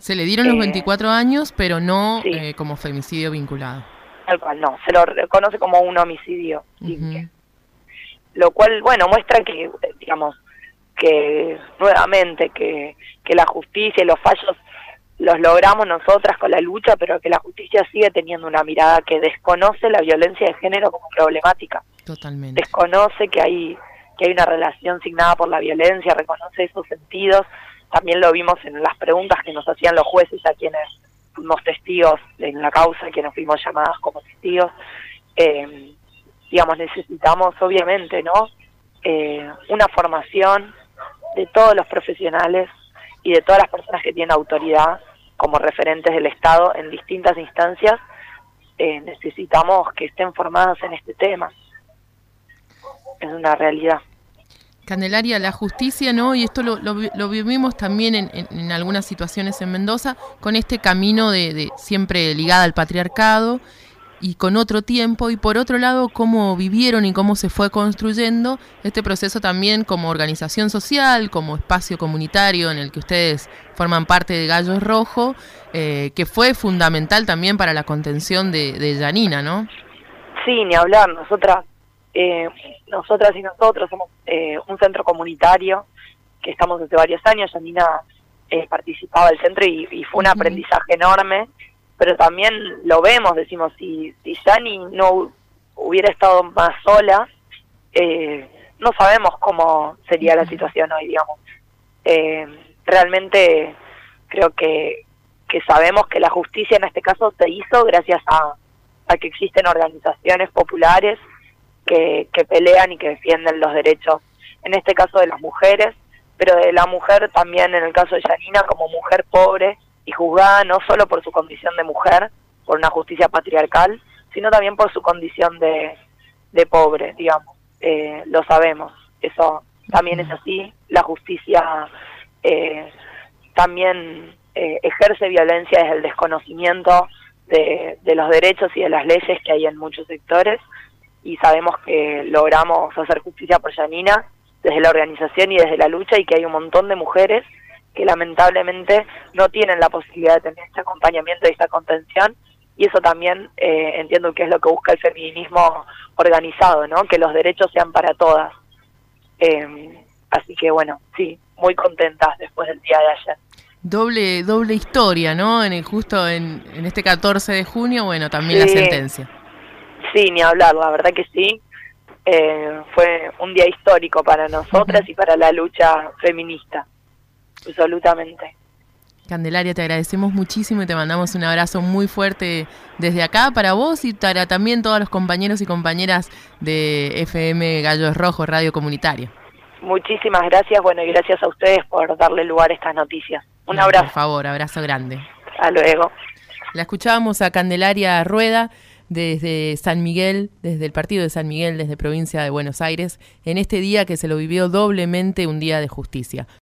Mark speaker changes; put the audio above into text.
Speaker 1: Se le dieron los 24 años, pero no
Speaker 2: Sí,
Speaker 1: como femicidio vinculado.
Speaker 2: tal cual, no, se lo reconoce como un homicidio simple.
Speaker 1: Ujú.
Speaker 2: Lo cual, bueno, muestra que, digamos, que nuevamente que la justicia y los fallos los logramos nosotras con la lucha, pero que la justicia sigue teniendo una mirada que desconoce la violencia de género como problemática.
Speaker 1: Totalmente.
Speaker 2: Desconoce que hay una relación signada por la violencia, reconoce esos sentidos. También lo vimos en las preguntas que nos hacían los jueces a quienes fuimos testigos en la causa, a quienes fuimos llamadas como testigos. Digamos, necesitamos obviamente, ¿no? Una formación de todos los profesionales y de todas las personas que tienen autoridad como referentes del Estado en distintas instancias. Necesitamos que estén formados en este tema. Es una realidad.
Speaker 1: Candelaria, la justicia, ¿no? Y esto lo vivimos también en algunas situaciones en Mendoza, con este camino de siempre ligada al patriarcado y con otro tiempo, y por otro lado, cómo vivieron y cómo se fue construyendo este proceso también como organización social, como espacio comunitario en el que ustedes forman parte de Gallos Rojo, que fue fundamental también para la contención de Yanina, ¿no?
Speaker 2: Sí, ni hablar. Nosotras y nosotros somos un centro comunitario que estamos hace varios años. Yanina participaba del centro y fue un aprendizaje enorme, pero también lo vemos, decimos, si Yani no hubiera estado más sola, no sabemos cómo sería la situación hoy, digamos. Realmente creo que sabemos que la justicia en este caso se hizo gracias a que existen organizaciones populares que pelean y que defienden los derechos, en este caso de las mujeres, pero de la mujer también en el caso de Yanina como mujer pobre y juzgada no solo por su condición de mujer, por una justicia patriarcal, sino también por su condición de pobre, digamos. Lo sabemos, eso también es así. La justicia también ejerce violencia desde el desconocimiento de los derechos y de las leyes que hay en muchos sectores, y sabemos que logramos hacer justicia por Yanina desde la organización y desde la lucha, y que hay un montón de mujeres que lamentablemente no tienen la posibilidad de tener este acompañamiento y esta contención, y eso también entiendo que es lo que busca el feminismo organizado, ¿no? Que los derechos sean para todas. Así que bueno, sí, muy contentas después del día de ayer.
Speaker 1: Doble historia, ¿no? Justo en este 14 de junio, bueno, también
Speaker 2: Sí,
Speaker 1: la sentencia.
Speaker 2: Sí, ni hablar, la verdad que sí. Fue un día histórico para nosotras y para la lucha feminista, absolutamente.
Speaker 1: Candelaria, te agradecemos muchísimo y te mandamos un abrazo muy fuerte desde acá para vos y para también todos los compañeros y compañeras de FM Gallos Rojos, Radio Comunitaria.
Speaker 2: Muchísimas gracias, bueno, y gracias a ustedes por darle lugar a estas noticias. Un abrazo.
Speaker 1: Por favor, abrazo grande.
Speaker 2: Hasta luego.
Speaker 1: La escuchábamos a Candelaria Rueda desde San Miguel, desde el partido de San Miguel, desde provincia de Buenos Aires, en este día que se lo vivió doblemente un día de justicia.